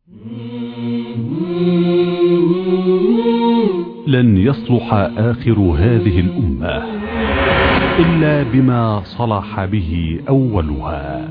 لن يصلح آخر هذه الأمة إلا بما صلح به أولها.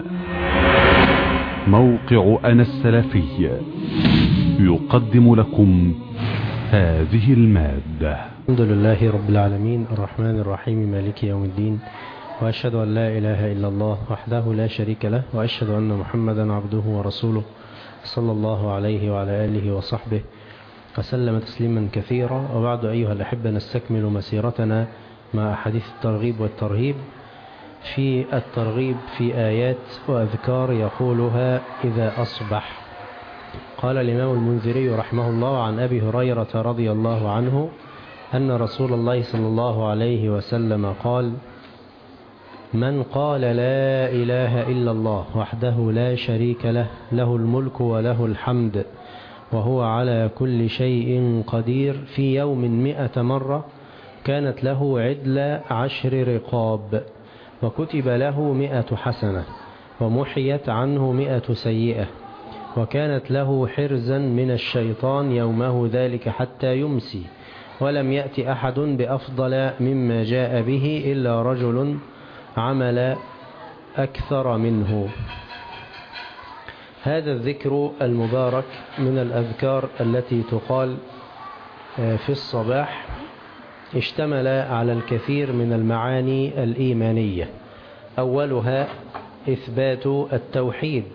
موقع أنا السلفي يقدم لكم هذه المادة. الحمد لله رب العالمين الرحمن الرحيم مالك يوم الدين، وأشهد أن لا إله إلا الله وحده لا شريك له، وأشهد أن محمدا عبده ورسوله صلى الله عليه وعلى آله وصحبه وسلم تسليما كثيرا. وبعد أيها الأحبة، نستكمل مسيرتنا مع أحاديث الترغيب والترهيب. في الترغيب في آيات وأذكار يقولها إذا أصبح. قال الإمام المنذري رحمه الله عن أبي هريرة رضي الله عنه أن رسول الله صلى الله عليه وسلم قال: من قال لا إله إلا الله وحده لا شريك له، له الملك وله الحمد وهو على كل شيء قدير، في يوم 100 مرة، كانت له عدل 10 رقاب، وكتب له 100 حسنة، ومحيت عنه 100 سيئة، وكانت له حرزا من الشيطان يومه ذلك حتى يمسي، ولم يأتي أحد بأفضل مما جاء به إلا رجل عمل أكثر منه. هذا الذكر المبارك من الأذكار التي تقال في الصباح اشتمل على الكثير من المعاني الإيمانية. أولها إثبات التوحيد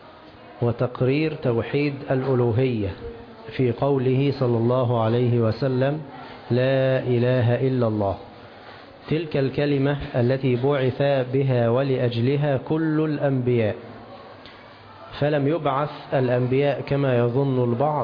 وتقرير توحيد الألوهية في قوله صلى الله عليه وسلم: لا إله إلا الله. تلك الكلمة التي بعث بها ولأجلها كل الأنبياء، فلم يبعث الأنبياء كما يظن البعض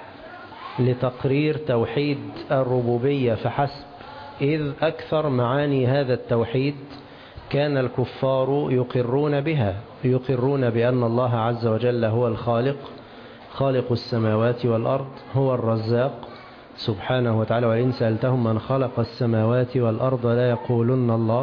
لتقرير توحيد الربوبية فحسب، إذ أكثر معاني هذا التوحيد كان الكفار يقرون بها، يقرون بأن الله عز وجل هو الخالق، خالق السماوات والأرض، هو الرزاق سبحانه وتعالى، وإن سألتهم من خلق السماوات والأرض لا يقولن الله.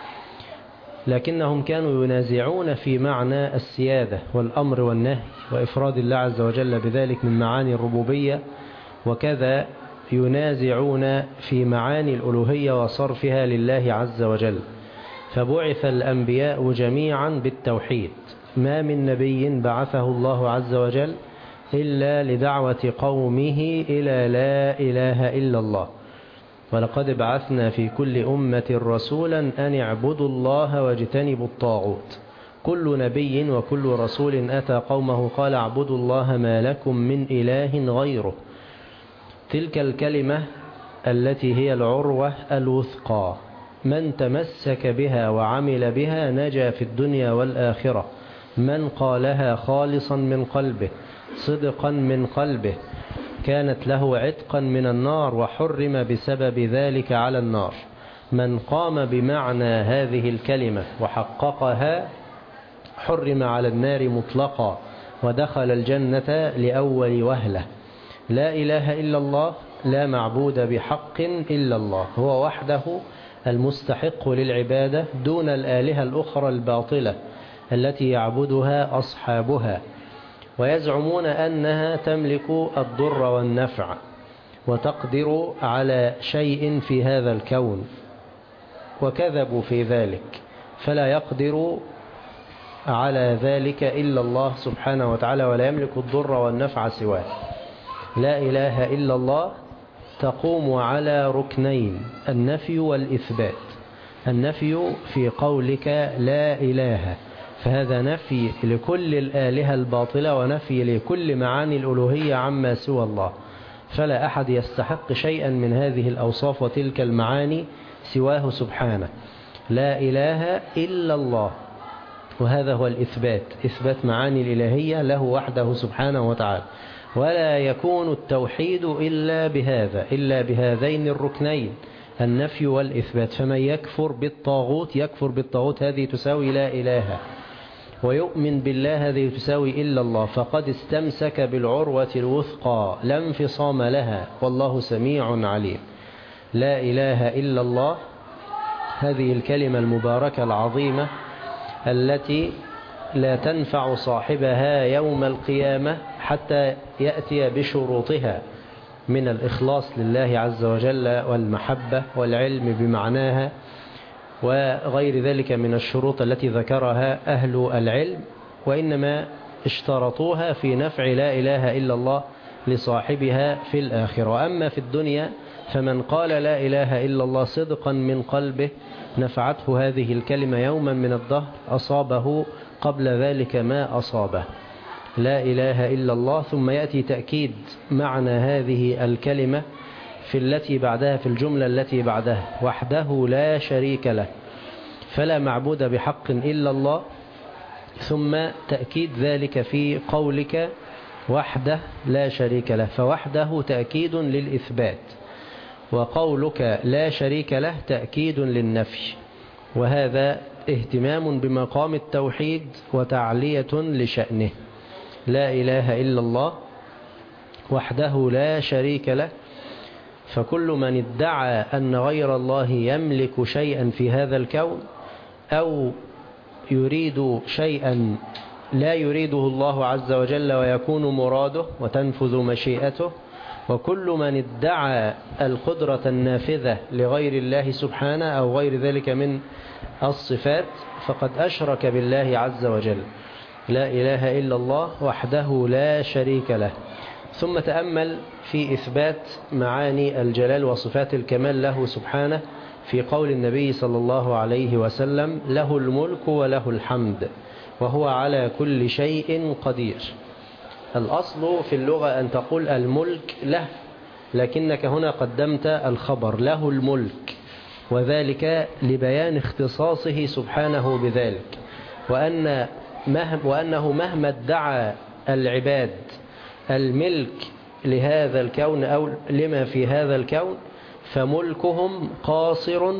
لكنهم كانوا ينازعون في معنى السيادة والأمر والنهي وإفراد الله عز وجل بذلك من معاني الربوبية، وكذا ينازعون في معاني الألوهية وصرفها لله عز وجل. فبعث الأنبياء جميعا بالتوحيد، ما من نبي بعثه الله عز وجل إلا لدعوة قومه إلى لا إله إلا الله. ولقد بعثنا في كل أمة رسولا أن اعبدوا الله واجتنبوا الطاغوت. كل نبي وكل رسول أتى قومه قال: اعبدوا الله ما لكم من إله غيره. تلك الكلمة التي هي العروة الوثقى، من تمسك بها وعمل بها نجا في الدنيا والآخرة. من قالها خالصا من قلبه صدقا من قلبه كانت له عتقا من النار، وحرم بسبب ذلك على النار. من قام بمعنى هذه الكلمة وحققها حرم على النار مطلقا، ودخل الجنة لأول وهلة. لا إله إلا الله، لا معبود بحق إلا الله، هو وحده المستحق للعبادة دون الآلهة الأخرى الباطلة التي يعبدها أصحابها، ويزعمون أنها تملك الضر والنفع وتقدر على شيء في هذا الكون، وكذبوا في ذلك، فلا يقدر على ذلك إلا الله سبحانه وتعالى، ولا يملك الضر والنفع سواه. لا إله إلا الله تقوم على ركنين: النفي والإثبات. النفي في قولك لا إله، فهذا نفي لكل الآلهة الباطلة ونفي لكل معاني الألوهية عما سوى الله، فلا أحد يستحق شيئا من هذه الأوصاف وتلك المعاني سواه سبحانه. لا إله إلا الله، وهذا هو الإثبات، إثبات معاني الإلهية له وحده سبحانه وتعالى. ولا يكون التوحيد إلا بهذا، إلا بهذين الركنين، النفي والإثبات. فمن يكفر بالطاغوت، يكفر بالطاغوت هذه تساوي لا إله، ويؤمن بالله هذه تساوي إلا الله، فقد استمسك بالعروة الوثقى لا انفصام لها، والله سميع عليم. لا إله إلا الله، هذه الكلمة المباركة العظيمة التي لا تنفع صاحبها يوم القيامة حتى يأتي بشروطها من الإخلاص لله عز وجل والمحبة والعلم بمعناها وغير ذلك من الشروط التي ذكرها أهل العلم، وإنما اشترطوها في نفع لا إله إلا الله لصاحبها في الآخرة. أما في الدنيا فمن قال لا إله إلا الله صدقا من قلبه نفعته هذه الكلمة يوما من الدهر أصابه قبل ذلك ما أصابه. لا إله إلا الله، ثم يأتي تأكيد معنى هذه الكلمة في التي بعدها، في الجملة التي بعدها: وحده لا شريك له، فلا معبود بحق إلا الله. ثم تأكيد ذلك في قولك وحده لا شريك له، فوحده تأكيد للإثبات، وقولك لا شريك له تأكيد للنفي، وهذا اهتمام بمقام التوحيد وتعلية لشأنه. لا إله إلا الله وحده لا شريك له، فكل من ادعى أن غير الله يملك شيئا في هذا الكون أو يريد شيئا لا يريده الله عز وجل ويكون مراده وتنفذ مشيئته، وكل من ادعى القدرة النافذة لغير الله سبحانه أو غير ذلك من الصفات فقد أشرك بالله عز وجل. لا إله إلا الله وحده لا شريك له. ثم تأمل في إثبات معاني الجلال وصفات الكمال له سبحانه في قول النبي صلى الله عليه وسلم: له الملك وله الحمد وهو على كل شيء قدير. الأصل في اللغة أن تقول الملك له، لكنك هنا قدمت الخبر له الملك، وذلك لبيان اختصاصه سبحانه بذلك، وأنه مهما ادعى العباد الملك لهذا الكون أو لما في هذا الكون فملكهم قاصر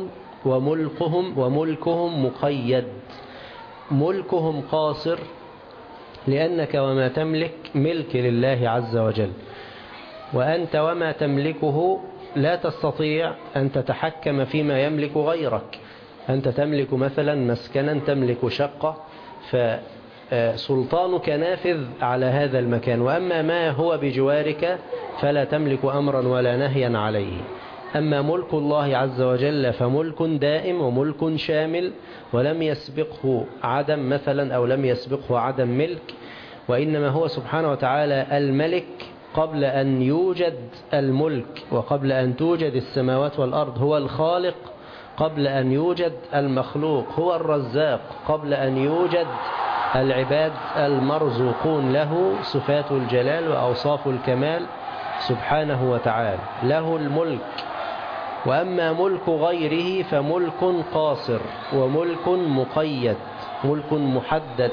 وملكهم مقيد. ملكهم قاصر لأنك وما تملك ملك لله عز وجل، وأنت وما تملكه لا تستطيع أن تتحكم فيما يملك غيرك. أنت تملك مثلا مسكنا، تملك شقة، فسلطانك نافذ على هذا المكان، وأما ما هو بجوارك فلا تملك أمرا ولا نهيا عليه. أما ملك الله عز وجل فملك دائم وملك شامل، ولم يسبقه عدم مثلا أو لم يسبقه عدم ملك، وإنما هو سبحانه وتعالى الملك قبل أن يوجد الملك وقبل أن توجد السماوات والأرض. هو الخالق قبل أن يوجد المخلوق، هو الرزاق قبل أن يوجد العباد المرزوقون. له صفات الجلال وأوصاف الكمال سبحانه وتعالى، له الملك. وأما ملك غيره فملك قاصر وملك مقيد، ملك محدد،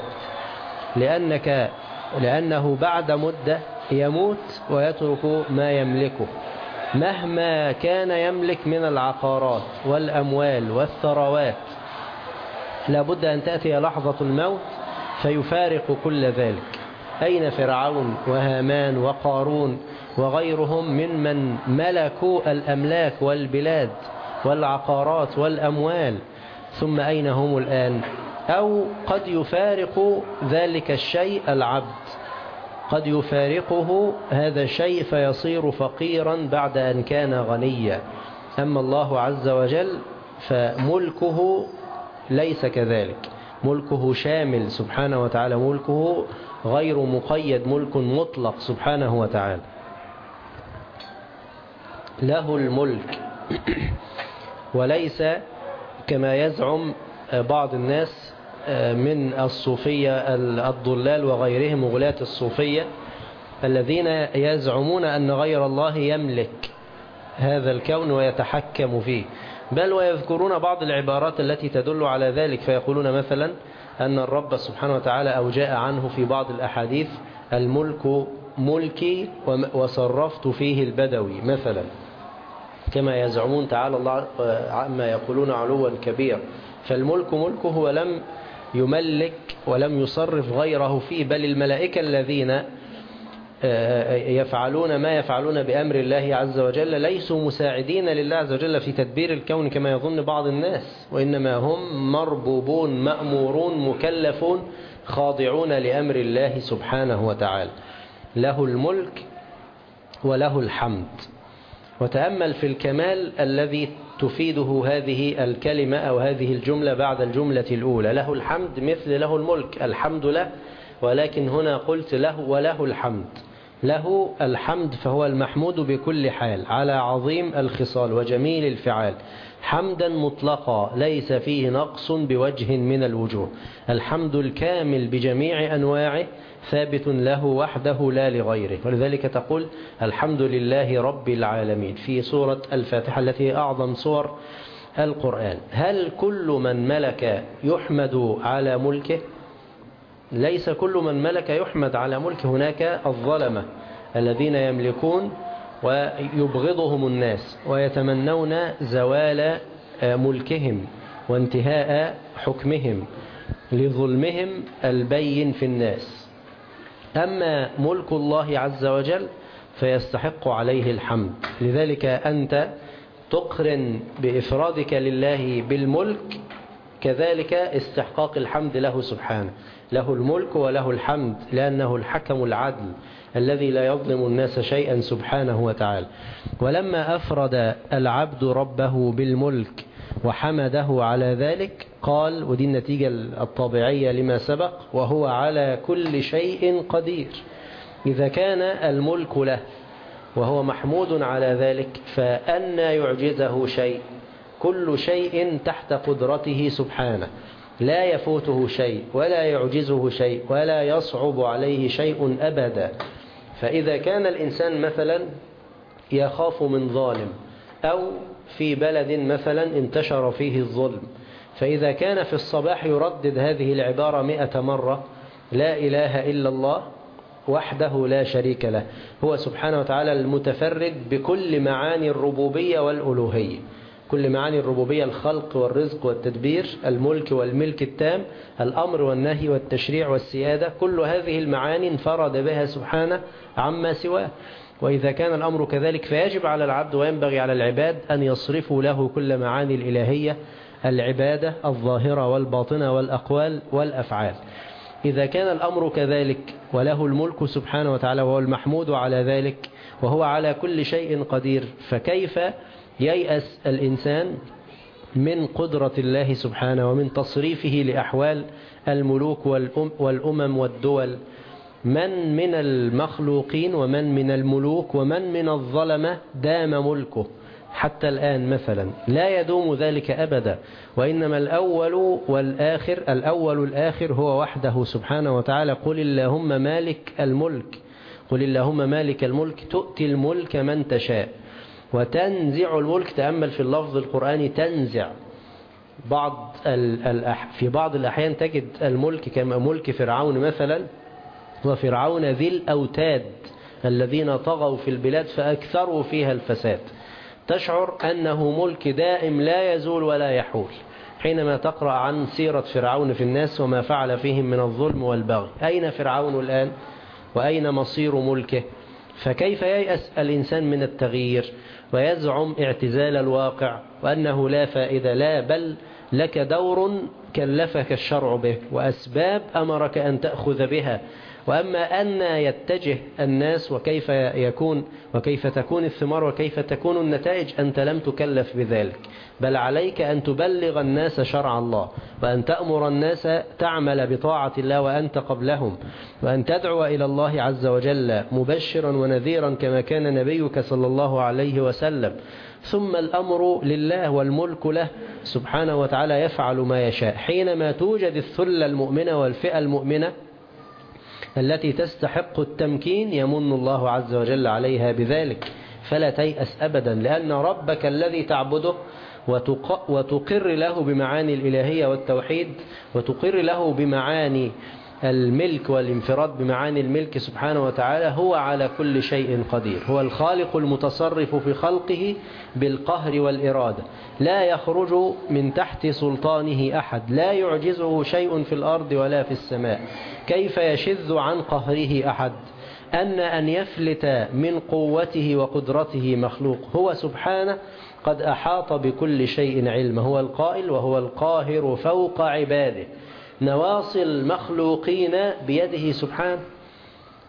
لأنه بعد مدة يموت ويترك ما يملكه مهما كان يملك من العقارات والأموال والثروات. لابد أن تأتي لحظة الموت فيفارق كل ذلك. أين فرعون وهامان وقارون وغيرهم ممن ملكوا الأملاك والبلاد والعقارات والأموال؟ ثم أين هم الآن؟ أو قد يفارق ذلك الشيء العبد، قد يفارقه هذا الشيء فيصير فقيرا بعد أن كان غنيا. أما الله عز وجل فملكه ليس كذلك، ملكه شامل سبحانه وتعالى، ملكه غير مقيد، ملك مطلق سبحانه وتعالى. له الملك، وليس كما يزعم بعض الناس من الصوفية الضلال وغيرهم غلاة الصوفية الذين يزعمون أن غير الله يملك هذا الكون ويتحكم فيه، بل ويذكرون بعض العبارات التي تدل على ذلك، فيقولون مثلا أن الرب سبحانه وتعالى أو جاء عنه في بعض الأحاديث: الملك ملكي وصرفت فيه البدوي مثلا، كما يزعمون تعالى الله عما يقولون علوا كبير. فالملك ملكه ولم يملك ولم يصرف غيره فيه، بل الملائكة الذين يفعلون ما يفعلون بأمر الله عز وجل ليسوا مساعدين لله عز وجل في تدبير الكون كما يظن بعض الناس، وإنما هم مربوبون مأمورون مكلفون خاضعون لأمر الله سبحانه وتعالى. له الملك وله الحمد. وتأمل في الكمال الذي تفيده هذه الكلمة أو هذه الجملة بعد الجملة الأولى. له الحمد مثل له الملك، الحمد له، ولكن هنا قلت له وله الحمد. له الحمد فهو المحمود بكل حال على عظيم الخصال وجميل الفعال، حمدا مطلقا ليس فيه نقص بوجه من الوجوه. الحمد الكامل بجميع أنواعه ثابت له وحده لا لغيره. ولذلك تقول الحمد لله رب العالمين في سورة الفاتحة التي هي أعظم سور القرآن. هل كل من ملك يحمد على ملكه؟ ليس كل من ملك يحمد على ملكه. هناك الظلمة الذين يملكون ويبغضهم الناس ويتمنون زوال ملكهم وانتهاء حكمهم لظلمهم البين في الناس. أما ملك الله عز وجل فيستحق عليه الحمد. لذلك أنت تقرن بإفرادك لله بالملك كذلك استحقاق الحمد له سبحانه. له الملك وله الحمد لأنه الحكم العدل الذي لا يظلم الناس شيئا سبحانه وتعالى. ولما أفرد العبد ربه بالملك وحمده على ذلك قال، ودي النتيجة الطبيعية لما سبق، وهو على كل شيء قدير. إذا كان الملك له وهو محمود على ذلك فأنى يعجزه شيء؟ كل شيء تحت قدرته سبحانه، لا يفوته شيء ولا يعجزه شيء ولا يصعب عليه شيء أبدا. فإذا كان الإنسان مثلا يخاف من ظالم أو في بلد مثلا انتشر فيه الظلم، فإذا كان في الصباح يردد هذه العبارة 100 مرة: لا إله إلا الله وحده لا شريك له، هو سبحانه وتعالى المتفرد بكل معاني الربوبية والألوهية. كل معاني الربوبية: الخلق والرزق والتدبير، الملك والملك التام، الأمر والنهي والتشريع والسيادة، كل هذه المعاني انفرد بها سبحانه عما سواه. وإذا كان الأمر كذلك فيجب على العبد وينبغي على العباد أن يصرفوا له كل معاني الإلهية، العبادة الظاهرة والباطنة والأقوال والأفعال. إذا كان الأمر كذلك وله الملك سبحانه وتعالى وهو المحمود على ذلك وهو على كل شيء قدير، فكيف ييأس الإنسان من قدرة الله سبحانه ومن تصريفه لأحوال الملوك والأمم والدول؟ من من المخلوقين ومن من الملوك ومن من الظلمة دام ملكه حتى الآن مثلا؟ لا يدوم ذلك أبدا، وإنما الأول والآخر هو وحده سبحانه وتعالى. قل اللهم مالك الملك، قل اللهم مالك الملك تؤتي الملك من تشاء وتنزع الملك. تأمل في اللفظ القرآني تنزع. في بعض الأحيان تجد الملك كما ملك فرعون مثلا، وفرعون ذي الأوتاد الذين طغوا في البلاد فأكثروا فيها الفساد، تشعر أنه ملك دائم لا يزول ولا يحول. حينما تقرأ عن سيرة فرعون في الناس وما فعل فيهم من الظلم والبغي، أين فرعون الآن وأين مصير ملكه؟ فكيف ييأس الإنسان من التغيير ويزعم اعتزال الواقع وأنه لا فائدة؟ لا، بل لك دور كلفك الشرع به وأسباب أمرك أن تأخذ بها. وأما أن يتجه الناس وكيف يكون وكيف تكون الثمار وكيف تكون النتائج، أنت لم تكلف بذلك، بل عليك أن تبلغ الناس شرع الله، وأن تأمر الناس تعمل بطاعة الله وأنت قبلهم، وأن تدعو إلى الله عز وجل مبشرا ونذيرا كما كان نبيك صلى الله عليه وسلم. ثم الأمر لله والملك له سبحانه وتعالى، يفعل ما يشاء. حينما توجد الثلة المؤمنة والفئة المؤمنة التي تستحق التمكين يمن الله عز وجل عليها بذلك، فلا تيأس أبدا، لأن ربك الذي تعبده وتقر له بمعاني الإلهية والتوحيد، وتقر له بمعاني الملك والانفراد بمعاني الملك سبحانه وتعالى، هو على كل شيء قدير. هو الخالق المتصرف في خلقه بالقهر والإرادة، لا يخرج من تحت سلطانه أحد، لا يعجزه شيء في الأرض ولا في السماء. كيف يشذ عن قهره أحد؟ أن يفلت من قوته وقدرته مخلوق. هو سبحانه قد أحاط بكل شيء علما، هو القائل وهو القاهر فوق عباده. نواصي المخلوقين بيده سبحانه،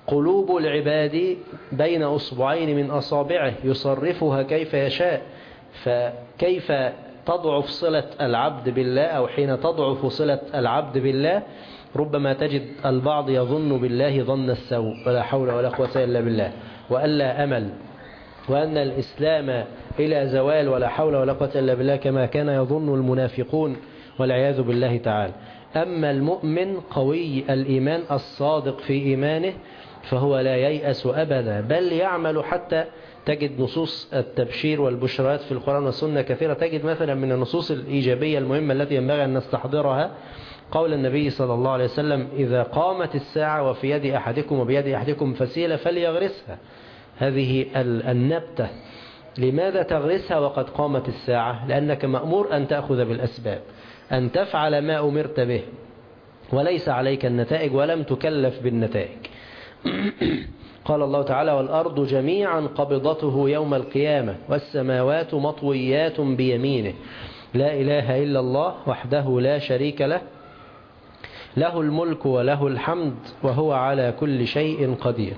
قلوب العباد بين أصبعين من أصابعه يصرفها كيف يشاء. فكيف تضعف صلة العبد بالله، أو حين تضعف صلة العبد بالله ربما تجد البعض يظن بالله ظن السوء، ولا حول ولا قوة إلا بالله، وألا أمل، وأن الإسلام إلى زوال، ولا حول ولا قوة إلا بالله، كما كان يظن المنافقون والعياذ بالله تعالى. أما المؤمن قوي الإيمان الصادق في إيمانه فهو لا ييأس أبدا، بل يعمل. حتى تجد نصوص التبشير والبشرات في القرآن والسنة كثيرة. تجد مثلا من النصوص الإيجابية المهمة التي ينبغي أن نستحضرها قول النبي صلى الله عليه وسلم: إذا قامت الساعة وفي يد أحدكم وبيد أحدكم فسيلة فليغرسها. هذه النبتة لماذا تغرسها وقد قامت الساعة؟ لأنك مأمور أن تأخذ بالأسباب، أن تفعل ما أمرت به، وليس عليك النتائج، ولم تكلف بالنتائج. قال الله تعالى: والأرض جميعا قبضته يوم القيامة والسماوات مطويات بيمينه لا إله إلا الله وحده لا شريك له له الملك وله الحمد وهو على كل شيء قدير.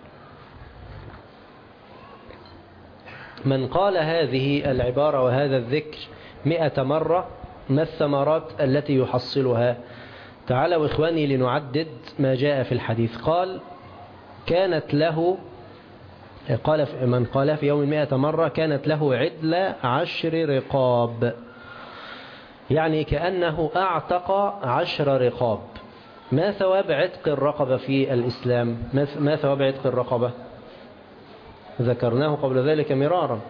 من قال هذه العبارة وهذا الذكر 100 مرة ما الثمرات التي يحصلها؟ تعالوا إخواني لنعدد ما جاء في الحديث. قال: كانت له، من قال في يوم 100 مرة كانت له عدل 10 رقاب، يعني كأنه أعتق 10 رقاب. ما ثواب عتق الرقبة في الإسلام؟ ما ثواب عتق الرقبة؟ ذكرناه قبل ذلك مرارا.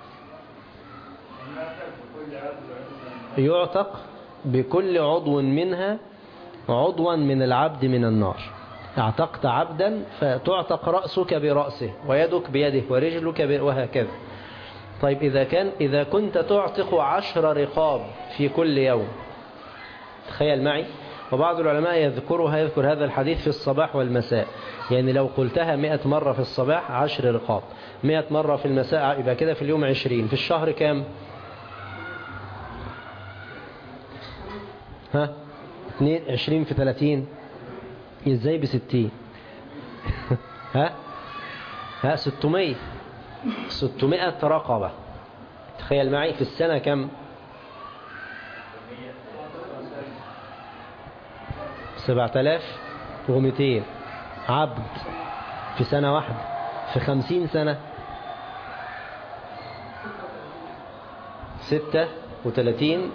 يعتق بكل عضو منها عضوا من العبد من النار. اعتقت عبدا فتعتق رأسك برأسه ويدك بيده ورجلك وهكذا. طيب إذا كنت تعتق 10 رقاب في كل يوم، تخيل معي. وبعض العلماء يذكر هذا الحديث في الصباح والمساء، يعني لو قلتها 100 مرة في الصباح 10 رقاب، 100 مرة في المساء، يبقى كده في اليوم 20، في الشهر كام؟ 20 في 30 ازاي ب60؟ 600 رقبة. تخيل معي في السنة كم؟ 7200 عبد في سنة واحدة. في 50 سنة 36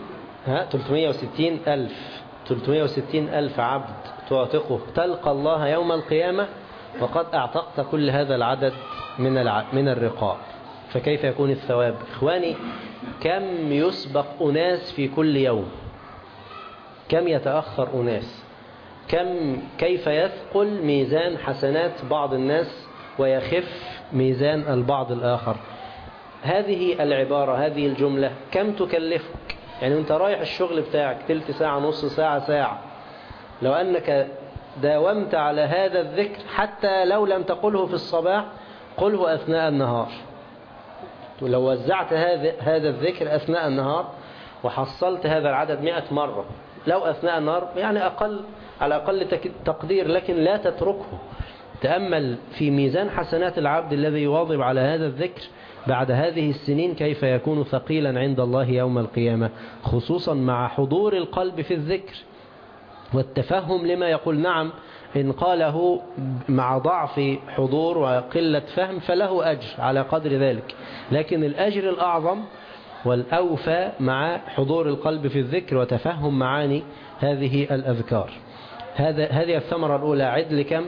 360 ألف عبد تعتقه، تلقى الله يوم القيامة وقد أعتقت كل هذا العدد من الرقاب. فكيف يكون الثواب؟ إخواني، كم يسبق أناس في كل يوم؟ كم يتأخر أناس؟ كيف يثقل ميزان حسنات بعض الناس ويخف ميزان البعض الآخر؟ هذه العبارة، هذه الجملة كم تكلفك؟ يعني أنت رايح الشغل بتاعك تلت ساعة، نص ساعة، ساعة، لو أنك داومت على هذا الذكر حتى لو لم تقله في الصباح قله أثناء النهار، لو وزعت هذا الذكر أثناء النهار وحصلت هذا العدد 100 مرة، لو أثناء النهار يعني على أقل تقدير، لكن لا تتركه. تأمل في ميزان حسنات العبد الذي يواظب على هذا الذكر بعد هذه السنين كيف يكون ثقيلا عند الله يوم القيامة، خصوصا مع حضور القلب في الذكر والتفهم لما يقول. نعم، إن قاله مع ضعف حضور وقلة فهم فله أجر على قدر ذلك، لكن الأجر الأعظم والأوفى مع حضور القلب في الذكر وتفهم معاني هذه الأذكار. هذه الثمرة الأولى، عدل كم؟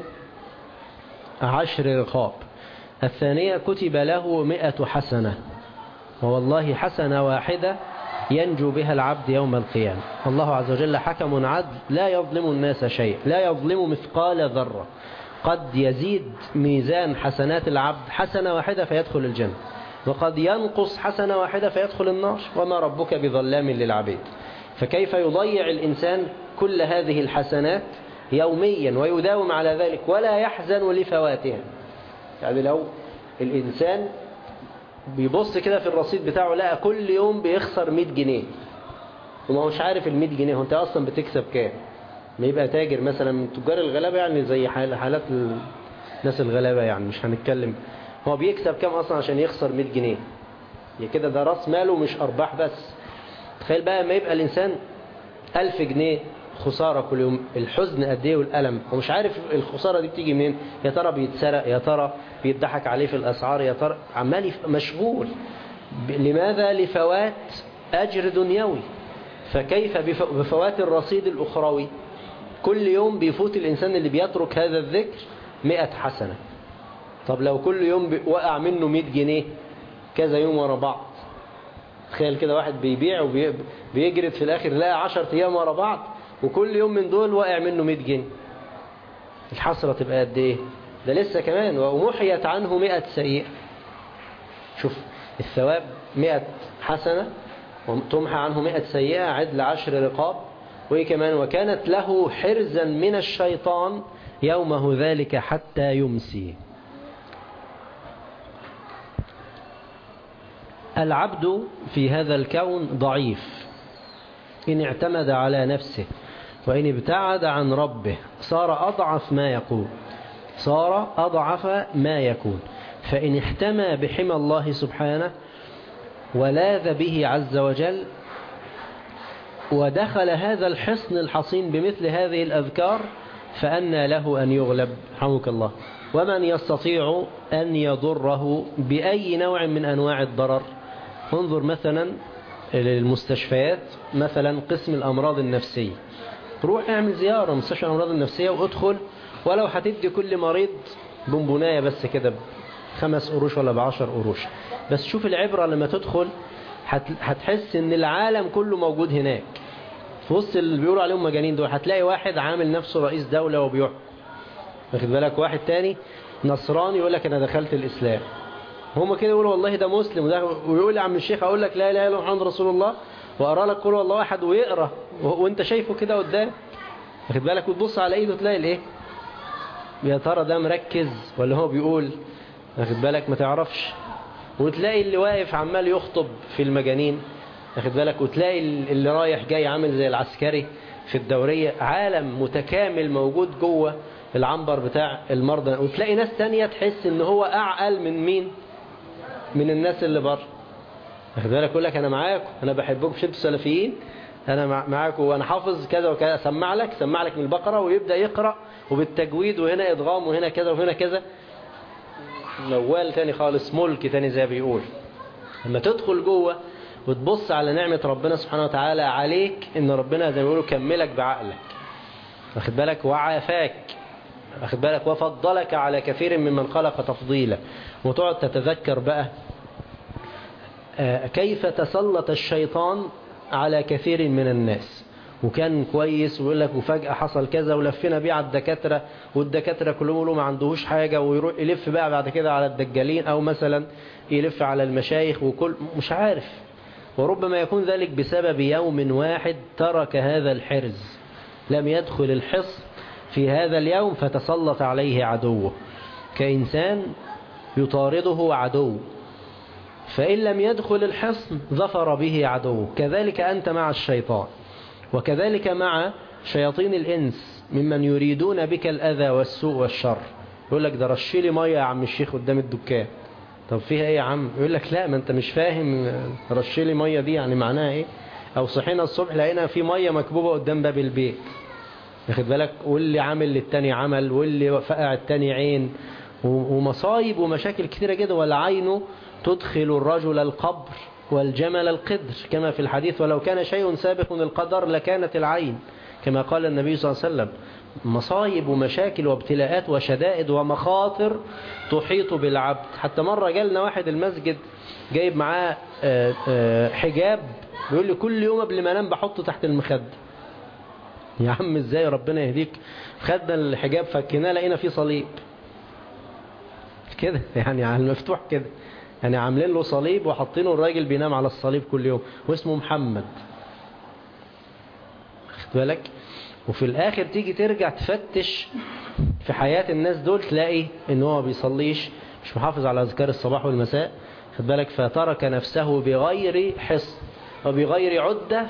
10 رقاب. الثانية، كتب له 100 حسنة، ووالله حسنة واحدة ينجو بها العبد يوم القيامة. الله عز وجل حكم عدل لا يظلم الناس شيء، لا يظلم مثقال ذرة. قد يزيد ميزان حسنات العبد حسنة واحدة فيدخل الجنة، وقد ينقص حسنة واحدة فيدخل النار، وما ربك بظلام للعبيد. فكيف يضيع الإنسان كل هذه الحسنات يوميا ويداوم على ذلك ولا يحزن لفواتها؟ يعني لو الإنسان بيبص كده في الرصيد بتاعه لقى كل يوم بيخسر 100 جنيه وما هوش عارف ال 100 جنيه هو انت أصلا بتكسب كام؟ ما يبقى تاجر مثلا من تجار الغلابة، يعني زي حالات الناس الغلابة يعني مش هنتكلم. هو بيكسب كام أصلا عشان يخسر 100 جنيه؟ كده ده راس ماله مش أرباح بس. تخيل بقى ما يبقى الإنسان 1000 جنيه خسارة كل يوم، الحزن قد ايه والألم، ومش عارف الخسارة دي بتيجي منين. يا ترى بيتسرق، يا ترى بيضحك عليه في الأسعار، يا ترى عمال مشغول. لماذا؟ لفوات أجر دنيوي. فكيف بفوات الرصيد الأخروي؟ كل يوم بيفوت الإنسان اللي بيترك هذا الذكر 100 حسنة. طب لو كل يوم وقع منه 100 جنيه كذا يوم ورا بعض، تخيل كده واحد بيبيع وبيجرد في الآخر لقى 10 أيام ورا بعض وكل يوم من دول وقع منه 100 جنيه، الحسرة تبقى قد ايه؟ ده لسه كمان ومحيت عنه 100 سيئة. شوف الثواب 100 حسنة وتمحى عنه 100 سيئة، عدل 10 رقاب، وإيه كمان؟ وكانت له حرزا من الشيطان يومه ذلك حتى يمسي. العبد في هذا الكون ضعيف، إن اعتمد على نفسه وإن ابتعد عن ربه صار أضعف ما يكون، صار أضعف ما يكون. فإن احتمى بحمى الله سبحانه ولاذ به عز وجل ودخل هذا الحصن الحصين بمثل هذه الأذكار فأنى له أن يغلب، رحمك الله. ومن يستطيع أن يضره بأي نوع من أنواع الضرر؟ انظر مثلا للمستشفيات، مثلا قسم الأمراض النفسية، روح اعمل زيارة مستشفى الأمراض النفسية وادخل، ولو هتدي كل مريض بونبوناية بس كده ب5 قروش ولا ب10 قروش، بس شوف العبرة لما تدخل هتحس ان العالم كله موجود هناك في وسط اللي بيقولوا عليهم مجانين دول. هتلاقي واحد عامل نفسه رئيس دولة وبيحكم، واخد بالك؟ واحد تاني نصراني يقول لك انا دخلت الاسلام، هما كده يقولوا والله ده مسلم، ويقول يا عم الشيخ اقول لك لا اله الا الله محمد رسول الله، واقرا لك قول والله احد ويقرا وانت شايفه كده قدام، واخد بالك؟ وتبص على ايده تلاقي الايه؟ يا ترى ده مركز ولا هو بيقول؟ واخد بالك؟ ما تعرفش. وتلاقي اللي واقف عمال يخطب في المجانين، واخد بالك؟ وتلاقي اللي رايح جاي عامل زي العسكري في الدورية، عالم متكامل موجود جوه العنبر بتاع المرضى. وتلاقي ناس تانية تحس ان هو اعقل من مين؟ من الناس اللي بره، واخد بالك؟ يقول لك انا معاكم، انا بحبكم، شفتوا السلفيين، انا معاكم وانا حافظ كذا وكذا، سمع لك من البقرة، ويبدأ يقرأ وبالتجويد، وهنا ادغام وهنا كذا وهنا كذا، موال تاني خالص، ملك تاني زي بيقول. لما تدخل جوه وتبص على نعمة ربنا سبحانه وتعالى عليك، ان ربنا زي ما بيقولوا كملك بعقلك، واخد بالك؟ وعافاك، واخد بالك؟ وفضلك على كثير ممن خلق تفضيلا. وتقعد تتذكر بقى كيف تسلط الشيطان على كثير من الناس، وكان كويس ويقول لك وفجأة حصل كذا ولفنا بيه على الدكاترة، والدكاترة كلهم يقولوا ما عندهوش حاجة، ويروح يلف بقى بعد كده على الدجالين، أو مثلا يلف على المشايخ، وكل مش عارف. وربما يكون ذلك بسبب يوم واحد ترك هذا الحرز، لم يدخل الحصن في هذا اليوم فتسلط عليه عدوه، كإنسان يطارده عدو، فإن لم يدخل الحصن ظفر به عدوه. كذلك أنت مع الشيطان، وكذلك مع شياطين الإنس ممن يريدون بك الأذى والسوء والشر. يقول لك ده رشيلي مية يا عم الشيخ قدام الدكان، طب فيها ايه يا عم؟ يقول لك لا، ما انت مش فاهم رشيلي مية دي يعني معناها ايه. او صحينا الصبح لقينا في مية مكبوبة قدام باب البيت، واخد بالك؟ واللي عامل للتاني عمل، واللي فقع التاني عين، ومصايب ومشاكل كثيرة جدا. والعين تدخل الرجل القبر والجمل القدر، كما في الحديث ولو كان شيء سابق القدر لكانت العين، كما قال النبي صلى الله عليه وسلم. مصايب ومشاكل وابتلاءات وشدائد ومخاطر تحيط بالعبد. حتى مرة جالنا واحد المسجد جايب معاه حجاب، بيقول لي كل يوم قبل ما انام بحطه تحت المخدة. يا عم ازاي؟ ربنا يهديك. خدنا الحجاب فكناه لقينا فيه صليب كده، يعني على المفتوح كده، يعني عاملين له صليب وحاطينه، الراجل بينام على الصليب كل يوم، واسمه محمد، خد بالك؟ وفي الآخر تيجي ترجع تفتش في حياة الناس دول تلاقي ان هو بيصليش، مش محافظ على أذكار الصباح والمساء، خد بالك؟ فترك نفسه بغير حصن وبغير عدة،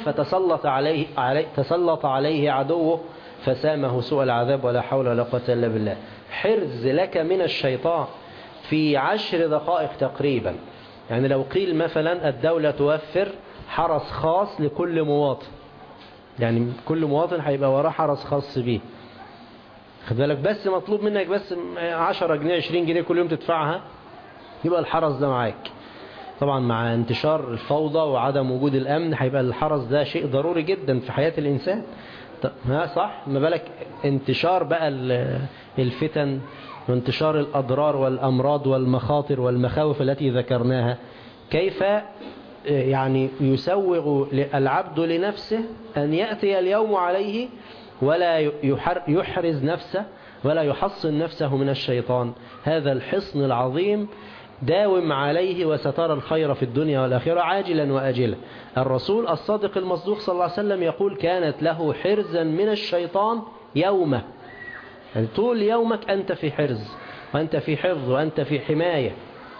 فتسلط عليه عدوه فسامه سوء العذاب، ولا حول ولا قوة إلا بالله. حرز لك من الشيطان في 10 دقائق تقريبا. يعني لو قيل مثلا الدولة توفر حرس خاص لكل مواطن، يعني كل مواطن هيبقى وراه حرس خاص بيه، خد بالك، بس مطلوب منك بس 10 جنيه 20 جنيه كل يوم تدفعها، يبقى الحرس ده معاك. طبعا مع انتشار الفوضى وعدم وجود الأمن هيبقى الحرس ده شيء ضروري جدا في حياة الإنسان. صح؟ ما بالك انتشار بقى الفتن وانتشار الأضرار والأمراض والمخاطر والمخاوف التي ذكرناها. كيف يعني يسوغ العبد لنفسه أن يأتي اليوم عليه ولا يحرز نفسه ولا يحصن نفسه من الشيطان؟ هذا الحصن العظيم داوم عليه وسترى الخير في الدنيا والآخرة عاجلا وآجلا. الرسول الصادق المصدوق صلى الله عليه وسلم يقول كانت له حرزا من الشيطان يومه، يعني طول يومك أنت في حرز وأنت في حفظ وأنت في حماية.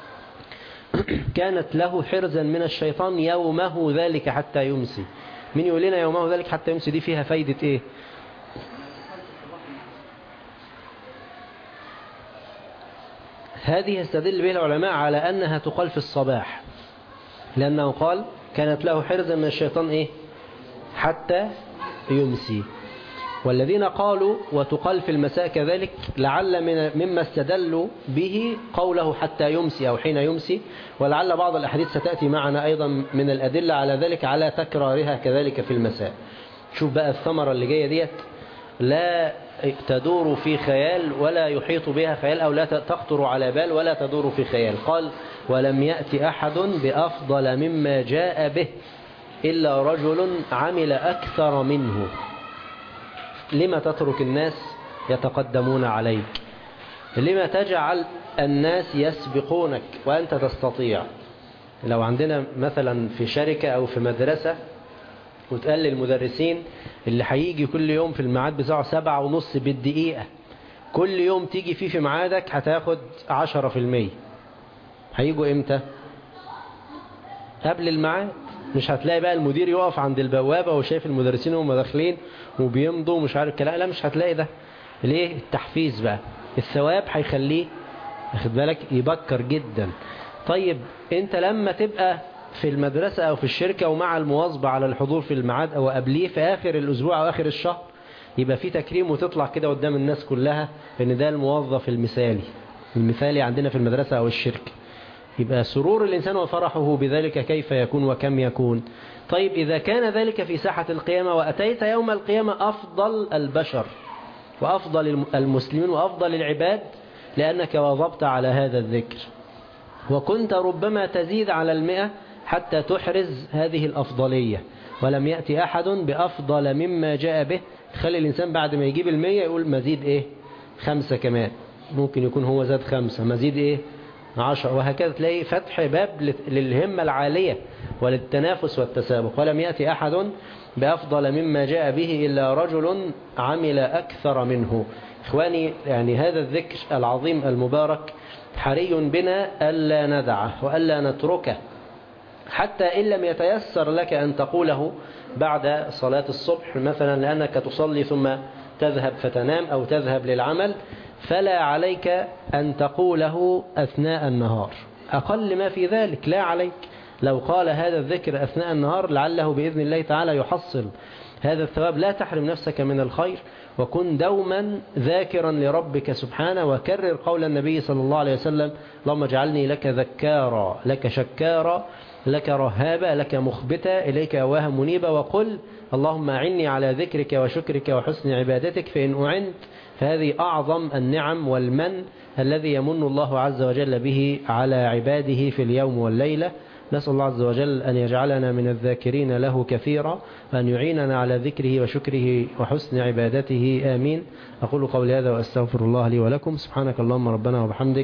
كانت له حرزا من الشيطان يومه ذلك حتى يمسي. من يقول لنا يومه ذلك حتى يمسي دي فيها فايدة إيه؟ هذه يستدل بها العلماء على أنها تقال في الصباح، لأنه قال كانت له حرزا من الشيطان إيه؟ حتى يمسي. والذين قالوا وتقال في المساء كذلك لعل مما استدلوا به قوله حتى يمسي أو حين يمسي، ولعل بعض الأحاديث ستأتي معنا أيضا من الأدلة على ذلك على تكرارها كذلك في المساء. شوف بقى الثمرة اللي جاية ديت لا تدور في خيال ولا يحيط بها خيال، أو لا تخطر على بال ولا تدور في خيال. قال ولم يأتي أحد بأفضل مما جاء به إلا رجل عمل أكثر منه. لما تترك الناس يتقدمون عليك؟ لما تجعل الناس يسبقونك وأنت تستطيع؟ لو عندنا مثلا في شركة أو في مدرسة وتقال للمدرسين اللي هيجي كل يوم في الميعاد بتاعه 7:30 بالدقيقة، كل يوم تيجي فيه في ميعادك هتاخد 10%. هيجوا امتى؟ قبل الميعاد. مش هتلاقي بقى المدير يقف عند البوابة وشايف المدرسين وهم داخلين وبيمضوا ومش عارف كلام، لا مش هتلاقي ده. ليه؟ التحفيز بقى، الثواب هيخليه واخد بالك يبكر جدا. طيب انت لما تبقى في المدرسة أو في الشركة ومع المواظبة على الحضور في الميعاد أو قبليه في آخر الأسبوع أو آخر الشهر، يبقى في تكريم وتطلع كده قدام الناس كلها إن ده الموظف المثالي عندنا في المدرسة أو الشركة. يبقى سرور الإنسان وفرحه بذلك كيف يكون وكم يكون. طيب إذا كان ذلك في ساحة القيامة وأتيت يوم القيامة أفضل البشر وأفضل المسلمين وأفضل العباد لأنك واظبت على هذا الذكر، وكنت ربما تزيد على 100 حتى تحرز هذه الأفضلية، ولم يأتي أحد بأفضل مما جاء به. تخلي الإنسان بعد ما يجيب 100 يقول مزيد إيه 5 كمان، ممكن يكون هو زاد 5 مزيد إيه 10، وهكذا تلاقي فتح باب للهمة العالية وللتنافس والتسابق. ولم يأتي أحد بأفضل مما جاء به إلا رجل عمل أكثر منه. إخواني، يعني هذا الذكر العظيم المبارك حري بنا ألا ندعه وألا نتركه، حتى إن لم يتيسر لك أن تقوله بعد صلاة الصبح مثلا لأنك تصلي ثم تذهب فتنام أو تذهب للعمل، فلا عليك أن تقوله أثناء النهار. أقل ما في ذلك لا عليك. لو قال هذا الذكر أثناء النهار لعله بإذن الله تعالى يحصل هذا الثواب. لا تحرم نفسك من الخير، وكن دوما ذاكرا لربك سبحانه، وكرر قول النبي صلى الله عليه وسلم اللهم اجعلني لك ذكارا لك شكارا لك رهابا لك مخبتا إليك أواها منيبا، وقل اللهم أعني على ذكرك وشكرك وحسن عبادتك، فإن أعنت فهذه أعظم النعم والمن الذي يمن الله عز وجل به على عباده في اليوم والليلة. نسأل الله عز وجل أن يجعلنا من الذاكرين له كثيرا، وأن يعيننا على ذكره وشكره وحسن عبادته. آمين. أقول قولي هذا وأستغفر الله لي ولكم. سبحانك اللهم ربنا وبحمدك،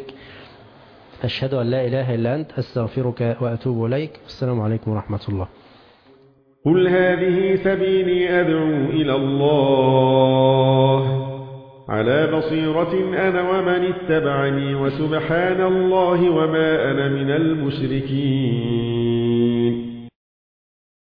أشهد أن لا إله إلا أنت، أستغفرك وأتوب إليك. السلام عليكم ورحمة الله. قل هذه سبيلي أدعو إلى الله على بصيرة أنا ومن اتبعني، وسبحان الله وما أنا من المشركين.